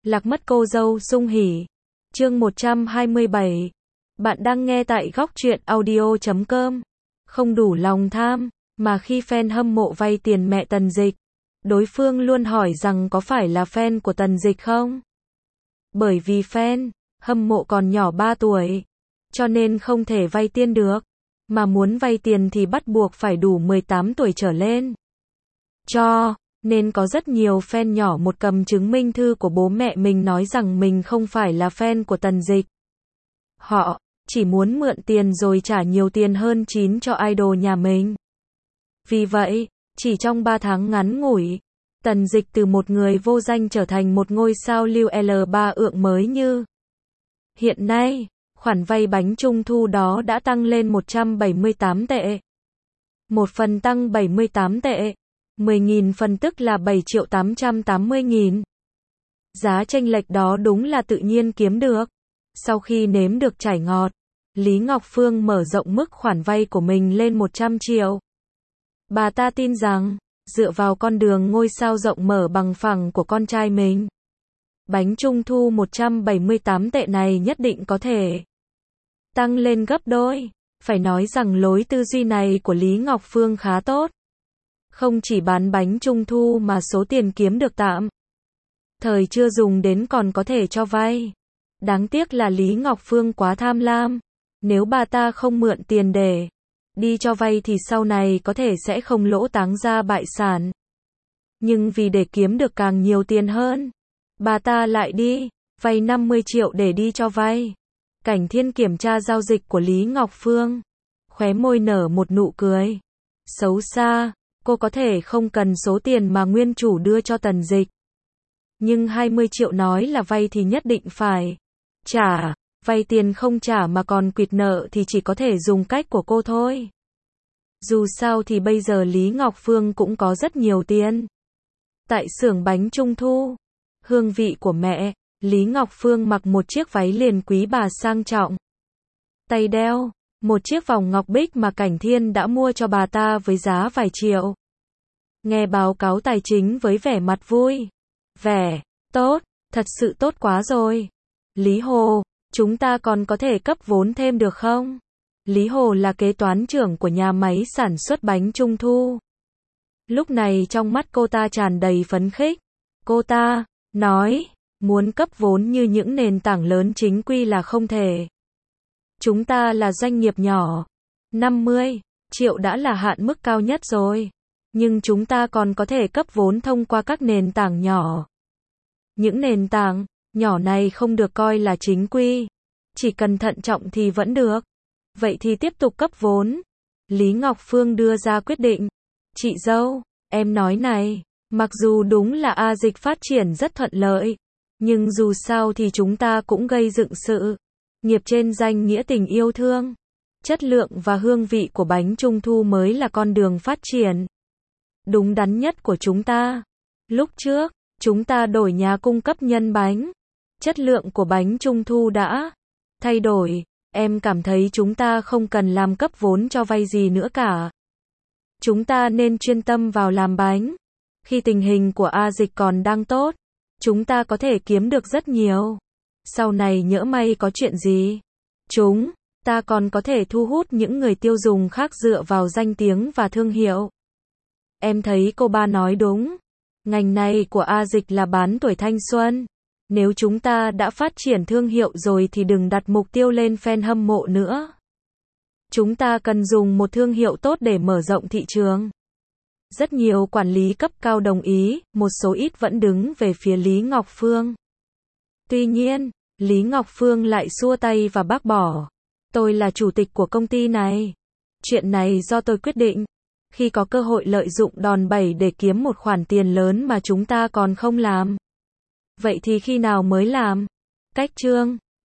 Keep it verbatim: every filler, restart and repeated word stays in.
Lạc mất cô dâu sung hỉ. Chương một trăm hai mươi bảy. Bạn đang nghe tại góc truyện audio chấm com. Không đủ lòng tham, mà khi fan hâm mộ vay tiền mẹ Tần Dịch, đối phương luôn hỏi rằng có phải là fan của Tần Dịch không? Bởi vì fan hâm mộ còn nhỏ ba tuổi, cho nên không thể vay tiền được, mà muốn vay tiền thì bắt buộc phải đủ mười tám tuổi trở lên. Cho nên có rất nhiều fan nhỏ một cầm chứng minh thư của bố mẹ mình nói rằng mình không phải là fan của Tần Dịch. Họ chỉ muốn mượn tiền rồi trả nhiều tiền hơn chín cho idol nhà mình. Vì vậy, chỉ trong ba tháng ngắn ngủi, Tần Dịch từ một người vô danh trở thành một ngôi sao lưu L ba ượng mới như. Hiện nay, khoản vay bánh trung thu đó đã tăng lên một trăm bảy mươi tám tệ. Một phần tăng bảy mươi tám tệ. mười nghìn phần tức là bảy triệu tám trăm tám mươi nghìn. Giá chênh lệch đó đúng là tự nhiên kiếm được. Sau khi nếm được trải ngọt, Lý Ngọc Phương mở rộng mức khoản vay của mình lên một trăm triệu. Bà ta tin rằng, dựa vào con đường ngôi sao rộng mở bằng phẳng của con trai mình, bánh trung thu một trăm bảy mươi tám tệ này nhất định có thể tăng lên gấp đôi. Phải nói rằng lối tư duy này của Lý Ngọc Phương khá tốt. Không chỉ bán bánh trung thu mà số tiền kiếm được tạm thời chưa dùng đến còn có thể cho vay. Đáng tiếc là Lý Ngọc Phương quá tham lam. Nếu bà ta không mượn tiền để đi cho vay thì sau này có thể sẽ không lỗ táng ra bại sản. Nhưng vì để kiếm được càng nhiều tiền hơn, bà ta lại đi vay năm mươi triệu để đi cho vay. Cảnh Thiên kiểm tra giao dịch của Lý Ngọc Phương, khóe môi nở một nụ cười xấu xa. Cô có thể không cần số tiền mà nguyên chủ đưa cho Tần Dịch, nhưng hai mươi triệu nói là vay thì nhất định phải trả. Vay tiền không trả mà còn quỵt nợ thì chỉ có thể dùng cách của cô thôi. Dù sao thì bây giờ Lý Ngọc Phương cũng có rất nhiều tiền. Tại xưởng bánh trung thu, hương vị của mẹ, Lý Ngọc Phương mặc một chiếc váy liền quý bà sang trọng. Tay đeo một chiếc vòng ngọc bích mà Cảnh Thiên đã mua cho bà ta với giá vài triệu. Nghe báo cáo tài chính với vẻ mặt vui vẻ, tốt, thật sự tốt quá rồi. Lý Hồ, chúng ta còn có thể cấp vốn thêm được không? Lý Hồ là kế toán trưởng của nhà máy sản xuất bánh trung thu. Lúc này trong mắt cô ta tràn đầy phấn khích. Cô ta nói, muốn cấp vốn như những nền tảng lớn chính quy là không thể. Chúng ta là doanh nghiệp nhỏ, năm mươi triệu đã là hạn mức cao nhất rồi. Nhưng chúng ta còn có thể cấp vốn thông qua các nền tảng nhỏ. Những nền tảng nhỏ này không được coi là chính quy, chỉ cần thận trọng thì vẫn được. Vậy thì tiếp tục cấp vốn. Lý Ngọc Phương đưa ra quyết định. Chị dâu, em nói này, mặc dù đúng là A Dịch phát triển rất thuận lợi, nhưng dù sao thì chúng ta cũng gây dựng sự nghiệp trên danh nghĩa tình yêu thương. Chất lượng và hương vị của bánh trung thu mới là con đường phát triển đúng đắn nhất của chúng ta. Lúc trước, chúng ta đổi nhà cung cấp nhân bánh. Chất lượng của bánh trung thu đã thay đổi. Em cảm thấy chúng ta không cần làm cấp vốn cho vay gì nữa cả. Chúng ta nên chuyên tâm vào làm bánh. Khi tình hình của A Dịch còn đang tốt, chúng ta có thể kiếm được rất nhiều. Sau này nhỡ may có chuyện gì, chúng ta còn có thể thu hút những người tiêu dùng khác dựa vào danh tiếng và thương hiệu. Em thấy cô ba nói đúng. Ngành này của A Dịch là bán tuổi thanh xuân. Nếu chúng ta đã phát triển thương hiệu rồi thì đừng đặt mục tiêu lên fan hâm mộ nữa. Chúng ta cần dùng một thương hiệu tốt để mở rộng thị trường. Rất nhiều quản lý cấp cao đồng ý, một số ít vẫn đứng về phía Lý Ngọc Phương. Tuy nhiên, Lý Ngọc Phương lại xua tay và bác bỏ. Tôi là chủ tịch của công ty này. Chuyện này do tôi quyết định. Khi có cơ hội lợi dụng đòn bẩy để kiếm một khoản tiền lớn mà chúng ta còn không làm, vậy thì khi nào mới làm? Cách chương